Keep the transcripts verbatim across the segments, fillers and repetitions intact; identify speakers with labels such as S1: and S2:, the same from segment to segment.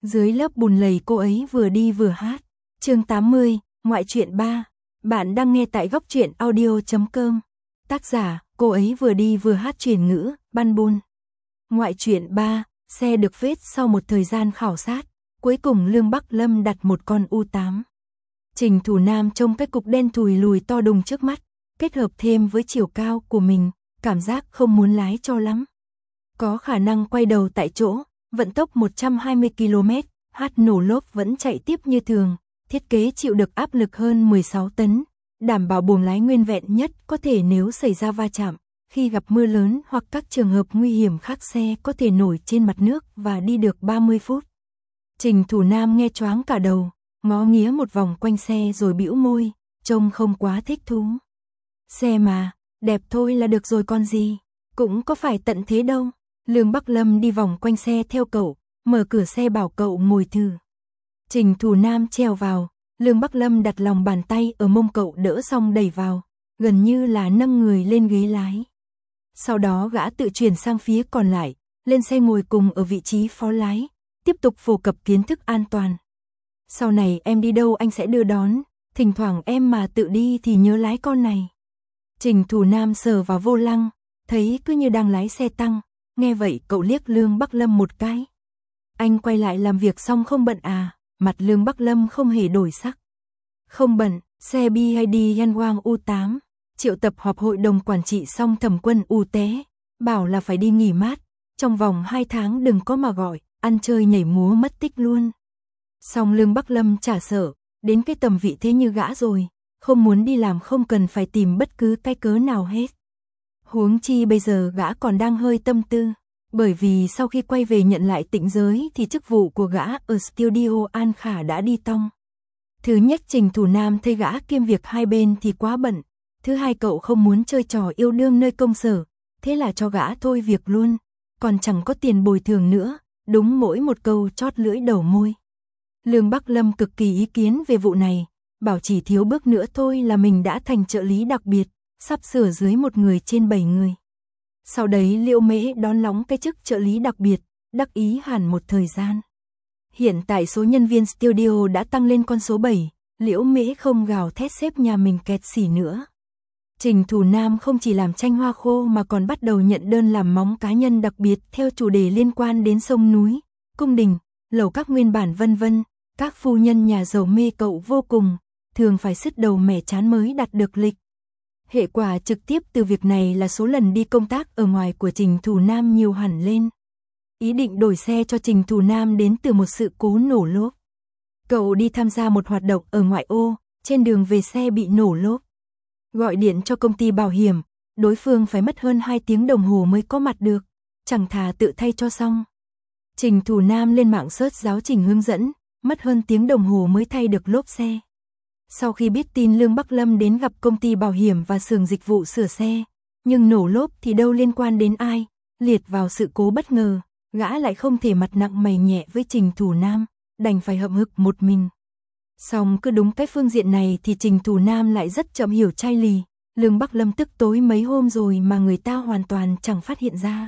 S1: Dưới lớp bùn lầy cô ấy vừa đi vừa hát. Chương tám mươi, ngoại truyện ba. Bạn đang nghe tại góc truyện audio chấm com. Tác giả, cô ấy vừa đi vừa hát chuyển ngữ, Ban Bôn. Ngoại truyện ba, xe được phết sau một thời gian khảo sát. Cuối cùng Lương Bắc Lâm đặt một con U tám. Trình Thủ Nam trông cái cục đen thùi lùi to đùng trước mắt, kết hợp thêm với chiều cao của mình, cảm giác không muốn lái cho lắm. Có khả năng quay đầu tại chỗ, vận tốc một trăm hai mươi ki lô mét, hát nổ lốp vẫn chạy tiếp như thường, thiết kế chịu được áp lực hơn mười sáu tấn, đảm bảo buồng lái nguyên vẹn nhất có thể nếu xảy ra va chạm, khi gặp mưa lớn hoặc các trường hợp nguy hiểm khác xe có thể nổi trên mặt nước và đi được ba mươi phút. Trình Thủ Nam nghe choáng cả đầu, ngó nghía một vòng quanh xe rồi bĩu môi, trông không quá thích thú. Xe mà, đẹp thôi là được rồi con gì, cũng có phải tận thế đâu. Lương Bắc Lâm đi vòng quanh xe theo cậu, mở cửa xe bảo cậu ngồi thử. Trình Thủ Nam trèo vào, Lương Bắc Lâm đặt lòng bàn tay ở mông cậu đỡ xong đẩy vào, gần như là nâng người lên ghế lái. Sau đó gã tự chuyển sang phía còn lại, lên xe ngồi cùng ở vị trí phó lái, tiếp tục phổ cập kiến thức an toàn. Sau này em đi đâu anh sẽ đưa đón, thỉnh thoảng em mà tự đi thì nhớ lái con này. Trình Thủ Nam sờ vào vô lăng, thấy cứ như đang lái xe tăng, nghe vậy cậu liếc Lương Bắc Lâm một cái. Anh quay lại làm việc xong không bận à? Mặt Lương Bắc Lâm không hề đổi sắc. Không bận, xe bê i đê Yanwang U tám, triệu tập họp hội đồng quản trị xong Thẩm Quân U té, bảo là phải đi nghỉ mát, trong vòng hai tháng đừng có mà gọi, ăn chơi nhảy múa mất tích luôn. Xong Lương Bắc Lâm chả sợ, đến cái tầm vị thế như gã rồi, không muốn đi làm không cần phải tìm bất cứ cái cớ nào hết. Huống chi bây giờ gã còn đang hơi tâm tư, bởi vì sau khi quay về nhận lại Tịnh Giới thì chức vụ của gã ở studio An Khả đã đi tong. Thứ nhất Trình Thủ Nam thấy gã kiêm việc hai bên thì quá bận, thứ hai cậu không muốn chơi trò yêu đương nơi công sở, thế là cho gã thôi việc luôn, còn chẳng có tiền bồi thường nữa, đúng mỗi một câu chót lưỡi đầu môi. Lương Bắc Lâm cực kỳ ý kiến về vụ này, bảo chỉ thiếu bước nữa thôi là mình đã thành trợ lý đặc biệt, sắp sửa dưới một người trên bảy người. Sau đấy Liễu Mễ đón lóng cái chức trợ lý đặc biệt, đắc ý hẳn một thời gian. Hiện tại số nhân viên studio đã tăng lên con số bảy, Liễu Mễ không gào thét xếp nhà mình kẹt xỉ nữa. Trình Thủ Nam không chỉ làm tranh hoa khô mà còn bắt đầu nhận đơn làm móng cá nhân đặc biệt theo chủ đề liên quan đến sông núi, cung đình, lầu các nguyên bản vân vân. Các phu nhân nhà giàu mê cậu vô cùng, thường phải sứt đầu mẻ chán mới đặt được lịch. Hệ quả trực tiếp từ việc này là số lần đi công tác ở ngoài của Trình Thủ Nam nhiều hẳn lên. Ý định đổi xe cho Trình Thủ Nam đến từ một sự cố nổ lốp. Cậu đi tham gia một hoạt động ở ngoại ô, trên đường về xe bị nổ lốp. Gọi điện cho công ty bảo hiểm, đối phương phải mất hơn hai tiếng đồng hồ mới có mặt được, chẳng thà tự thay cho xong. Trình Thủ Nam lên mạng search giáo trình hướng dẫn, mất hơn tiếng đồng hồ mới thay được lốp xe. Sau khi biết tin Lương Bắc Lâm đến gặp công ty bảo hiểm và xưởng dịch vụ sửa xe, nhưng nổ lốp thì đâu liên quan đến ai, liệt vào sự cố bất ngờ, gã lại không thể mặt nặng mày nhẹ với Trình Thủ Nam, đành phải hậm hực một mình. Xong cứ đúng cái phương diện này thì Trình Thủ Nam lại rất chậm hiểu chai lì, Lương Bắc Lâm tức tối mấy hôm rồi mà người ta hoàn toàn chẳng phát hiện ra.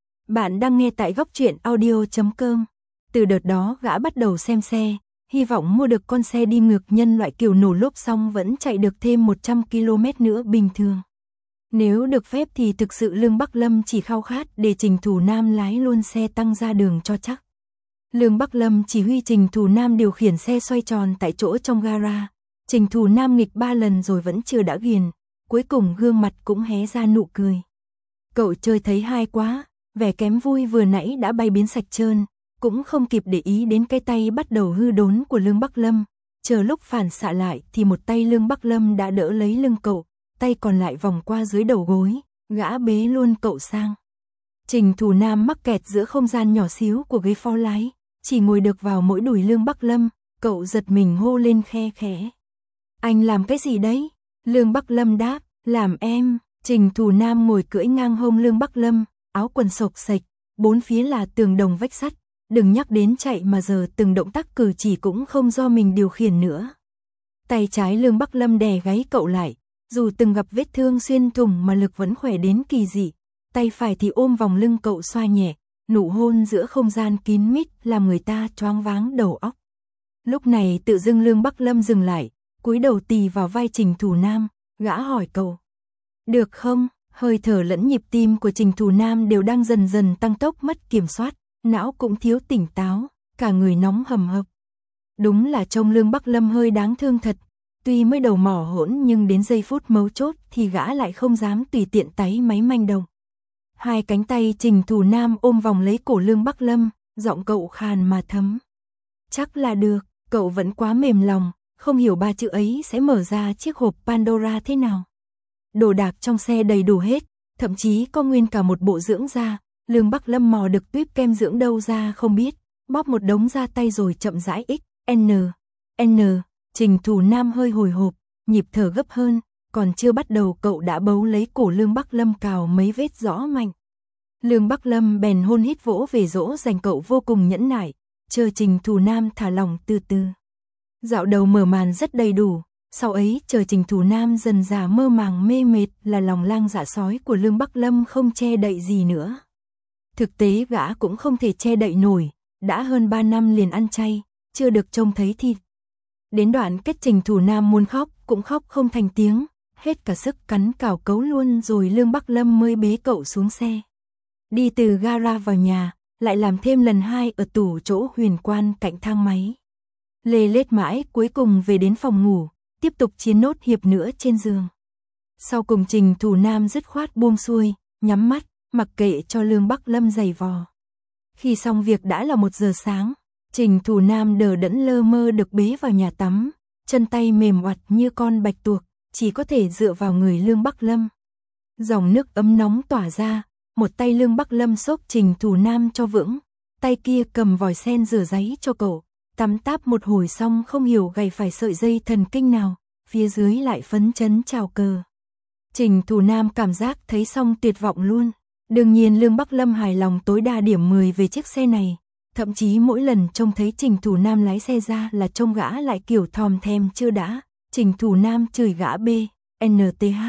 S1: Bạn đang nghe tại góc truyện audio chấm com. Từ đợt đó gã bắt đầu xem xe, hy vọng mua được con xe đi ngược nhân loại kiểu nổ lốp xong vẫn chạy được thêm một trăm ki lô mét nữa bình thường. Nếu được phép thì thực sự Lương Bắc Lâm chỉ khao khát để Trình Thủ Nam lái luôn xe tăng ra đường cho chắc. Lương Bắc Lâm chỉ huy Trình Thủ Nam điều khiển xe xoay tròn tại chỗ trong gara. Trình Thủ Nam nghịch ba lần rồi vẫn chưa đã ghiền, cuối cùng gương mặt cũng hé ra nụ cười. Cậu chơi thấy hay quá, vẻ kém vui vừa nãy đã bay biến sạch trơn. Cũng không kịp để ý đến cái tay bắt đầu hư đốn của Lương Bắc Lâm, chờ lúc phản xạ lại thì một tay Lương Bắc Lâm đã đỡ lấy lưng cậu, tay còn lại vòng qua dưới đầu gối, gã bế luôn cậu sang. Trình Thủ Nam mắc kẹt giữa không gian nhỏ xíu của ghế phó lái, chỉ ngồi được vào mỗi đùi Lương Bắc Lâm, cậu giật mình hô lên khe khẽ. Anh làm cái gì đấy? Lương Bắc Lâm đáp, làm em. Trình Thủ Nam ngồi cưỡi ngang hông Lương Bắc Lâm, áo quần xộc xệch, bốn phía là tường đồng vách sắt. Đừng nhắc đến chạy mà giờ từng động tác cử chỉ cũng không do mình điều khiển nữa. Tay trái Lương Bắc Lâm đè gáy cậu lại, dù từng gặp vết thương xuyên thủng mà lực vẫn khỏe đến kỳ dị. Tay phải thì ôm vòng lưng cậu xoa nhẹ, nụ hôn giữa không gian kín mít làm người ta choáng váng đầu óc. Lúc này tự dưng Lương Bắc Lâm dừng lại, cúi đầu tì vào vai Trình Thủ Nam, gã hỏi cậu. Được không? Hơi thở lẫn nhịp tim của Trình Thủ Nam đều đang dần dần tăng tốc mất kiểm soát, não cũng thiếu tỉnh táo, cả người nóng hầm hập. Đúng là trông Lương Bắc Lâm hơi đáng thương thật, tuy mới đầu mỏ hỗn nhưng đến giây phút mấu chốt thì gã lại không dám tùy tiện táy máy manh động. Hai cánh tay Trình Thủ Nam ôm vòng lấy cổ Lương Bắc Lâm, giọng cậu khàn mà thấm. Chắc là được, cậu vẫn quá mềm lòng, không hiểu ba chữ ấy sẽ mở ra chiếc hộp Pandora thế nào. Đồ đạc trong xe đầy đủ hết, thậm chí có nguyên cả một bộ dưỡng da. Lương Bắc Lâm mò được tuýp kem dưỡng đâu ra không biết, bóp một đống ra tay rồi chậm rãi x, n, n. Trình Thủ Nam hơi hồi hộp, nhịp thở gấp hơn, còn chưa bắt đầu cậu đã bấu lấy cổ Lương Bắc Lâm cào mấy vết rõ mạnh. Lương Bắc Lâm bèn hôn hít vỗ về dỗ dành cậu vô cùng nhẫn nại, chờ Trình Thủ Nam thả lỏng từ từ. Dạo đầu mở màn rất đầy đủ, sau ấy chờ Trình Thủ Nam dần dà mơ màng mê mệt là lòng lang dạ sói của Lương Bắc Lâm không che đậy gì nữa. Thực tế gã cũng không thể che đậy nổi, đã hơn ba năm liền ăn chay, chưa được trông thấy thịt. Đến đoạn kết Trình Thủ Nam muốn khóc, cũng khóc không thành tiếng, hết cả sức cắn cào cấu luôn rồi Lương Bắc Lâm mới bế cậu xuống xe. Đi từ gara vào nhà, lại làm thêm lần hai ở tủ chỗ huyền quan cạnh thang máy. Lê lết mãi cuối cùng về đến phòng ngủ, tiếp tục chiến nốt hiệp nữa trên giường. Sau cùng Trình Thủ Nam dứt khoát buông xuôi, nhắm mắt, mặc kệ cho Lương Bắc Lâm giày vò. Khi xong việc đã là một giờ sáng, Trình Thủ Nam đờ đẫn lơ mơ được bế vào nhà tắm, chân tay mềm oặt như con bạch tuộc, chỉ có thể dựa vào người Lương Bắc Lâm. Dòng nước ấm nóng tỏa ra, một tay Lương Bắc Lâm xốc Trình Thủ Nam cho vững, tay kia cầm vòi sen rửa ráy cho cậu, tắm táp một hồi xong không hiểu gầy phải sợi dây thần kinh nào, phía dưới lại phấn chấn chào cờ. Trình Thủ Nam cảm giác thấy xong tuyệt vọng luôn. Đương nhiên Lương Bắc Lâm hài lòng tối đa điểm mười về chiếc xe này, thậm chí mỗi lần trông thấy Trình Thủ Nam lái xe ra là trông gã lại kiểu thòm thèm chưa đã. Trình Thủ Nam chửi gã B, N T H.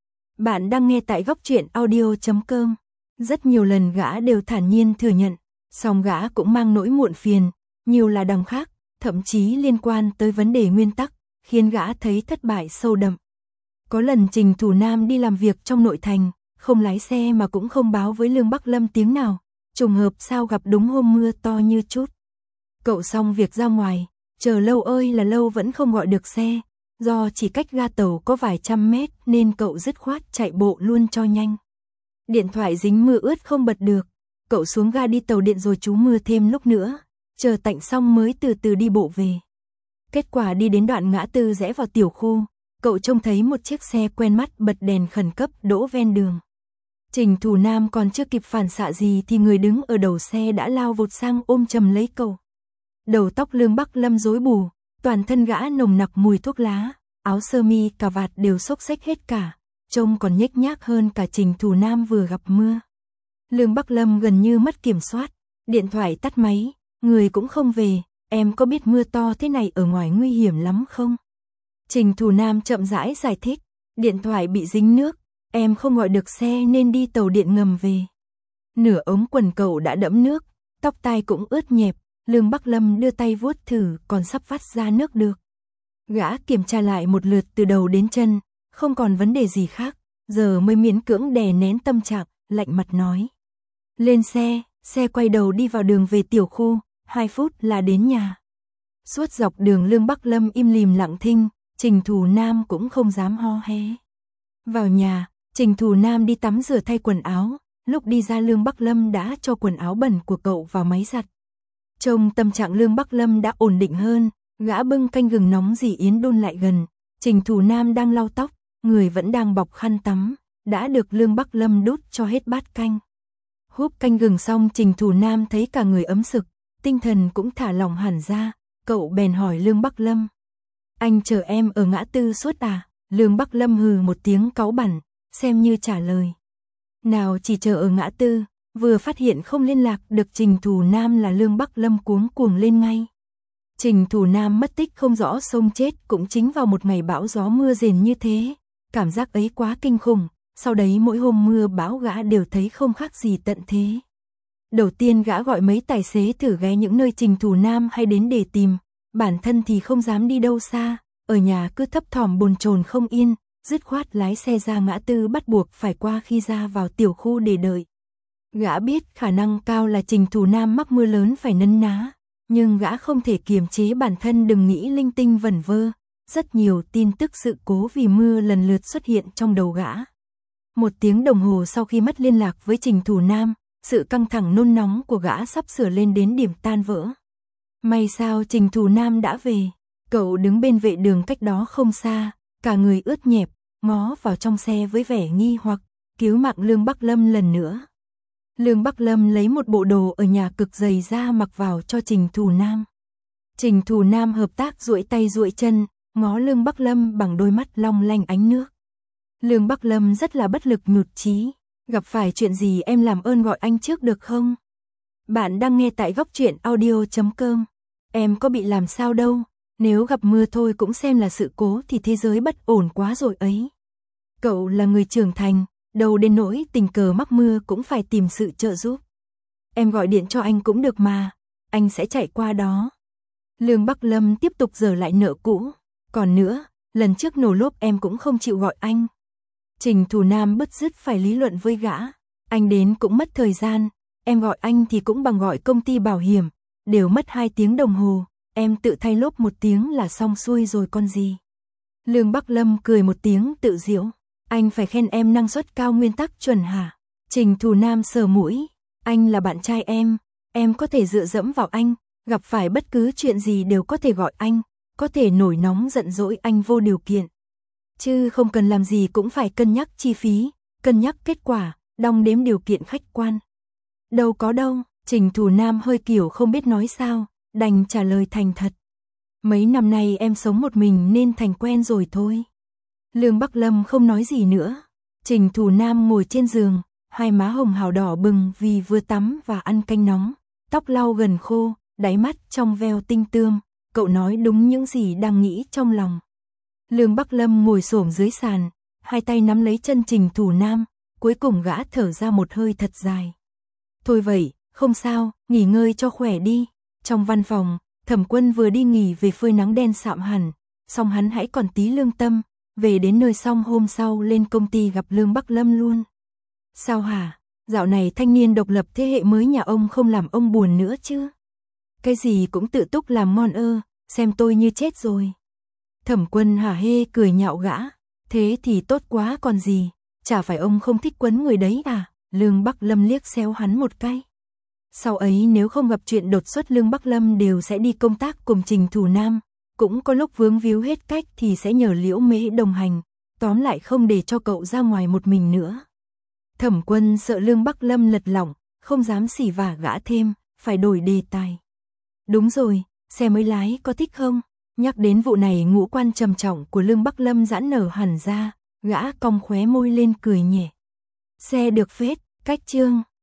S1: Bạn đang nghe tại góc truyện audio chấm com. Rất nhiều lần gã đều thản nhiên thừa nhận, song gã cũng mang nỗi muộn phiền, nhiều là đằng khác, thậm chí liên quan tới vấn đề nguyên tắc, khiến gã thấy thất bại sâu đậm. Có lần Trình Thủ Nam đi làm việc trong nội thành, không lái xe mà cũng không báo với Lương Bắc Lâm tiếng nào, trùng hợp sao gặp đúng hôm mưa to như chút. Cậu xong việc ra ngoài, chờ lâu ơi là lâu vẫn không gọi được xe, do chỉ cách ga tàu có vài trăm mét nên cậu dứt khoát chạy bộ luôn cho nhanh. Điện thoại dính mưa ướt không bật được, cậu xuống ga đi tàu điện rồi trú mưa thêm lúc nữa, chờ tạnh xong mới từ từ đi bộ về. Kết quả đi đến đoạn ngã tư rẽ vào tiểu khu, cậu trông thấy một chiếc xe quen mắt bật đèn khẩn cấp đỗ ven đường. Trình Thủ Nam còn chưa kịp phản xạ gì thì người đứng ở đầu xe đã lao vụt sang ôm chầm lấy cậu. Đầu tóc Lương Bắc Lâm rối bù, toàn thân gã nồng nặc mùi thuốc lá, áo sơ mi cà vạt đều xốc xếch hết cả, trông còn nhếch nhác hơn cả Trình Thủ Nam vừa gặp mưa. Lương Bắc Lâm gần như mất kiểm soát, điện thoại tắt máy, người cũng không về, em có biết mưa to thế này ở ngoài nguy hiểm lắm không? Trình Thủ Nam chậm rãi giải thích, điện thoại bị dính nước, em không gọi được xe nên đi tàu điện ngầm về. Nửa ống quần cậu đã đẫm nước, tóc tai cũng ướt nhẹp, Lương Bắc Lâm đưa tay vuốt thử còn sắp vắt ra nước được. Gã kiểm tra lại một lượt từ đầu đến chân, không còn vấn đề gì khác, giờ mới miễn cưỡng đè nén tâm trạng, lạnh mặt nói. Lên xe, xe quay đầu đi vào đường về tiểu khu, hai phút là đến nhà. Suốt dọc đường Lương Bắc Lâm im lìm lặng thinh, Trình Thủ Nam cũng không dám ho hé. Vào nhà, Trình Thủ Nam đi tắm rửa thay quần áo, lúc đi ra Lương Bắc Lâm đã cho quần áo bẩn của cậu vào máy giặt. Trông tâm trạng Lương Bắc Lâm đã ổn định hơn, gã bưng canh gừng nóng dì Yến đun lại gần, Trình Thủ Nam đang lau tóc, người vẫn đang bọc khăn tắm, đã được Lương Bắc Lâm đút cho hết bát canh. Húp canh gừng xong Trình Thủ Nam thấy cả người ấm sực, tinh thần cũng thả lỏng hẳn ra, cậu bèn hỏi Lương Bắc Lâm. Anh chờ em ở ngã tư suốt à? Lương Bắc Lâm hừ một tiếng cáu bẳn, xem như trả lời. Nào chỉ chờ ở ngã tư, vừa phát hiện không liên lạc được Trình Thủ Nam là Lương Bắc Lâm cuống cuồng lên ngay. Trình Thủ Nam mất tích không rõ xông chết cũng chính vào một ngày bão gió mưa rền như thế, cảm giác ấy quá kinh khủng, sau đấy mỗi hôm mưa bão gã đều thấy không khác gì tận thế. Đầu tiên gã gọi mấy tài xế thử ghé những nơi Trình Thủ Nam hay đến để tìm, bản thân thì không dám đi đâu xa, ở nhà cứ thấp thỏm bồn chồn không yên, dứt khoát lái xe ra ngã tư bắt buộc phải qua khi ra vào tiểu khu để đợi. Gã biết khả năng cao là Trình Thủ Nam mắc mưa lớn phải nấn ná, nhưng gã không thể kiềm chế bản thân đừng nghĩ linh tinh vẩn vơ. Rất nhiều tin tức sự cố vì mưa lần lượt xuất hiện trong đầu gã. Một tiếng đồng hồ sau khi mất liên lạc với Trình Thủ Nam, sự căng thẳng nôn nóng của gã sắp sửa lên đến điểm tan vỡ. May sao Trình Thủ Nam đã về, cậu đứng bên vệ đường cách đó không xa, cả người ướt nhẹp, ngó vào trong xe với vẻ nghi hoặc, cứu mạng Lương Bắc Lâm lần nữa. Lương Bắc Lâm lấy một bộ đồ ở nhà cực dày ra mặc vào cho Trình Thủ Nam. Trình Thủ Nam hợp tác duỗi tay duỗi chân, ngó Lương Bắc Lâm bằng đôi mắt long lanh ánh nước. Lương Bắc Lâm rất là bất lực nhụt chí, gặp phải chuyện gì em làm ơn gọi anh trước được không? Bạn đang nghe tại góc truyện audio chấm com. Em có bị làm sao đâu, nếu gặp mưa thôi cũng xem là sự cố thì thế giới bất ổn quá rồi ấy. Cậu là người trưởng thành, đâu đến nỗi tình cờ mắc mưa cũng phải tìm sự trợ giúp. Em gọi điện cho anh cũng được mà, anh sẽ chạy qua đó. Lương Bắc Lâm tiếp tục giở lại nợ cũ. Còn nữa, lần trước nổ lốp em cũng không chịu gọi anh. Trình Thủ Nam bứt rứt phải lý luận với gã. Anh đến cũng mất thời gian, em gọi anh thì cũng bằng gọi công ty bảo hiểm, đều mất hai tiếng đồng hồ, em tự thay lốp một tiếng là xong xuôi rồi con gì. Lương Bắc Lâm cười một tiếng tự giễu. Anh phải khen em năng suất cao nguyên tắc chuẩn hả? Trình Thủ Nam sờ mũi. Anh là bạn trai em, em có thể dựa dẫm vào anh, gặp phải bất cứ chuyện gì đều có thể gọi anh. Có thể nổi nóng giận dỗi anh vô điều kiện. Chứ không cần làm gì cũng phải cân nhắc chi phí, cân nhắc kết quả, đong đếm điều kiện khách quan. Đâu có đâu, Trình Thủ Nam hơi kiểu không biết nói sao, đành trả lời thành thật. Mấy năm nay em sống một mình nên thành quen rồi thôi. Lương Bắc Lâm không nói gì nữa. Trình Thủ Nam ngồi trên giường, hai má hồng hào đỏ bừng vì vừa tắm và ăn canh nóng, tóc lau gần khô, đáy mắt trong veo tinh tươm. Cậu nói đúng những gì đang nghĩ trong lòng. Lương Bắc Lâm ngồi xổm dưới sàn, hai tay nắm lấy chân Trình Thủ Nam, cuối cùng gã thở ra một hơi thật dài. Thôi vậy, không sao, nghỉ ngơi cho khỏe đi. Trong văn phòng, Thẩm Quân vừa đi nghỉ về phơi nắng đen sạm hẳn, xong hắn hãy còn tí lương tâm, về đến nơi xong hôm sau lên công ty gặp Lương Bắc Lâm luôn. Sao hả, dạo này thanh niên độc lập thế hệ mới nhà ông không làm ông buồn nữa chứ? Cái gì cũng tự túc làm ngon ơ, xem tôi như chết rồi. Thẩm Quân hả hê cười nhạo gã, thế thì tốt quá còn gì, chả phải ông không thích quấn người đấy à? Lương Bắc Lâm liếc xéo hắn một cái. Sau ấy nếu không gặp chuyện đột xuất Lương Bắc Lâm đều sẽ đi công tác cùng Trình Thủ Nam, cũng có lúc vướng víu hết cách thì sẽ nhờ Liễu Mễ đồng hành, tóm lại không để cho cậu ra ngoài một mình nữa. Thẩm Quân sợ Lương Bắc Lâm lật lỏng, không dám xỉ vả gã thêm, phải đổi đề tài. Đúng rồi, xe mới lái có thích không? Nhắc đến vụ này ngũ quan trầm trọng của Lương Bắc Lâm giãn nở hẳn ra, gã cong khóe môi lên cười nhẹ. Xe được phết, cách chương.